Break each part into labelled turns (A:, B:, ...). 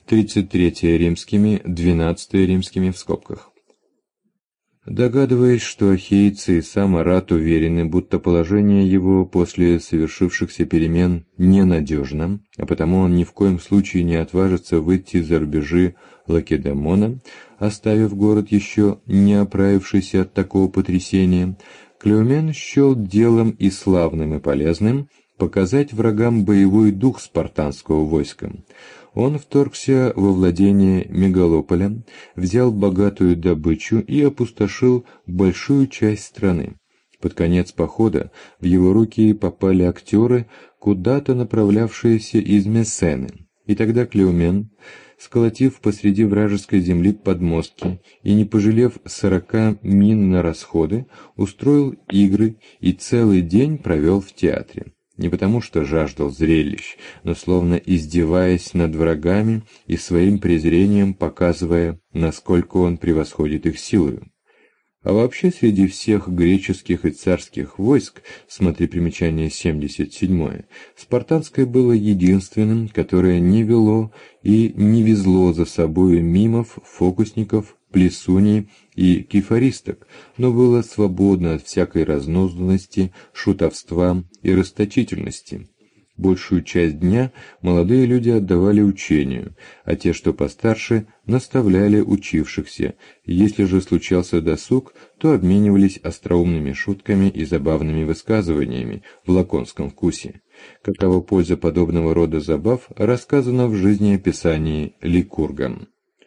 A: 33 римскими, 12 римскими в скобках. Догадываясь, что ахейцы и сам Арат уверены, будто положение его после совершившихся перемен ненадежно, а потому он ни в коем случае не отважится выйти за рубежи Лакедемона, оставив город еще не оправившийся от такого потрясения, Клеомен счел делом и славным, и полезным показать врагам боевой дух спартанского войска. Он вторгся во владение Мегалополя, взял богатую добычу и опустошил большую часть страны. Под конец похода в его руки попали актеры, куда-то направлявшиеся из Мессены, и тогда Клеомен, сколотив посреди вражеской земли подмостки и не пожалев 40 мин на расходы, устроил игры и целый день провел в театре. Не потому что жаждал зрелищ, но словно издеваясь над врагами и своим презрением показывая, насколько он превосходит их силою. А вообще среди всех греческих и царских войск, смотри примечание 77, спартанское было единственным, которое не вело и не везло за собою мимов, фокусников, плесуней и кефаристок, но было свободно от всякой разнузданности, шутовства и расточительности. Большую часть дня молодые люди отдавали учению, а те, что постарше, наставляли учившихся. Если же случался досуг, то обменивались остроумными шутками и забавными высказываниями в лаконском вкусе. Какова польза подобного рода забав, рассказано в жизнеописании Ликурга.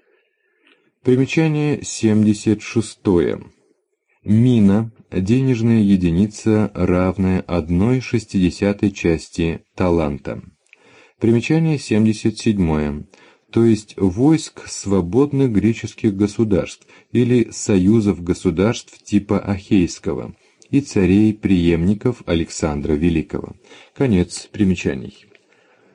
A: Примечание 76. Мина – денежная единица, равная 1/60 части таланта. Примечание 77. То есть войск свободных греческих государств или союзов государств типа Ахейского и царей-преемников Александра Великого. Конец примечаний.